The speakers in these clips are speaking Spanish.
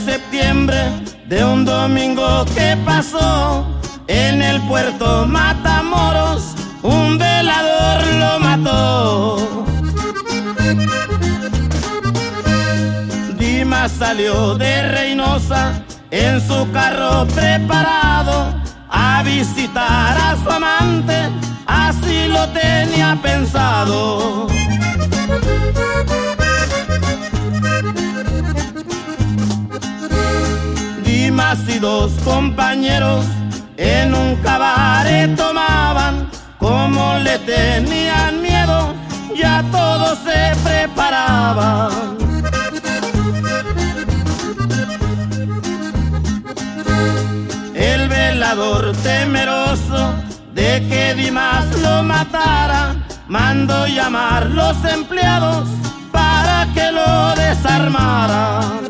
septiembre de un domingo que pasó en el puerto Matamoros, un velador lo mató. Dimas salió de Reynosa en su carro preparado a visitar a su amante, así lo tenía pensado. Dimas y dos compañeros en un cabaret tomaban, como le tenían miedo, ya todos se preparaban. El velador, temeroso de que Dimas lo matara, mandó llamar los empleados para que lo desarmaran.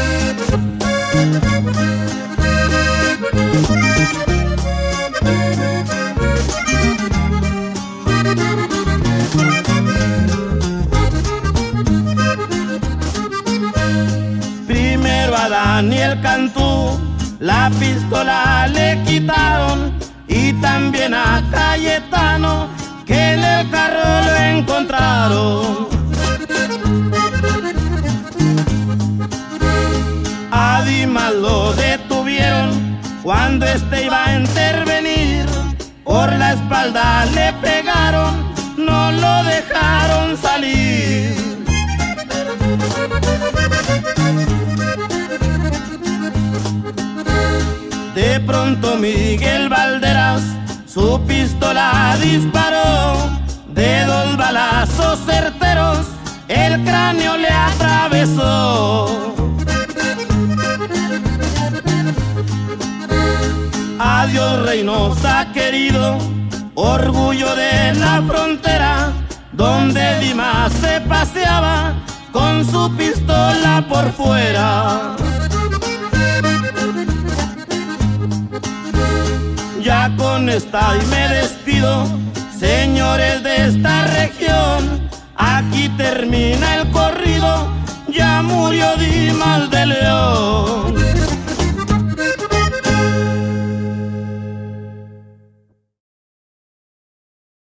Primero a Daniel Cantú la pistola le quitaron, y también a Cayetano, que en el carro lo encontraron. A Dimas lo detuvieron cuando este iba a intervenir, por la espalda le pegaron, no lo dejaron salir. De pronto Miguel Valderas su pistola disparó, de dos balazos certeros el cráneo le atravesó. Adiós Reynosa querido, orgullo de la frontera, donde Dimas se paseaba con su pistola por fuera. Ya con esta y me despido, señores de esta región. Aquí termina el corrido, ya murió Dimas de León.